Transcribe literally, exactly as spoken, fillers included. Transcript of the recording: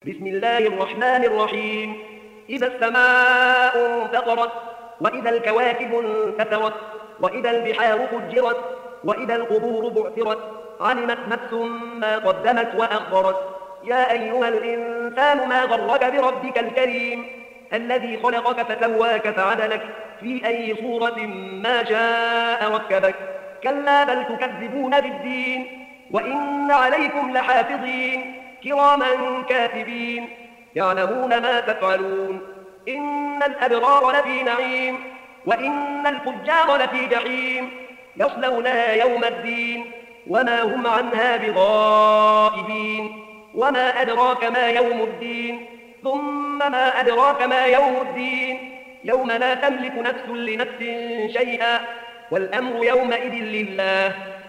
بسم الله الرحمن الرحيم. إذا السماء انفطرت، وإذا الكواكب انتثرت، وإذا البحار فجرت، وإذا القبور بعثرت، علمت نفس ما قدمت وأخرت. يا أيها الإنسان ما غرك بربك الكريم الذي خلقك فسواك فعدلك في أي صورة ما شاء ركبك. كلا بل تكذبون بالدين، وإن عليكم لحافظين كراما كاتبين يعلمون ما تفعلون. إن الأبرار لفي نعيم، وإن الفجار لفي جحيم يصلونها يوم الدين وما هم عنها بغائبين. وما أدراك ما يوم الدين، ثم ما أدراك ما يوم الدين. يوم لا تملك نفس لنفس شيئا، والأمر يومئذ لله.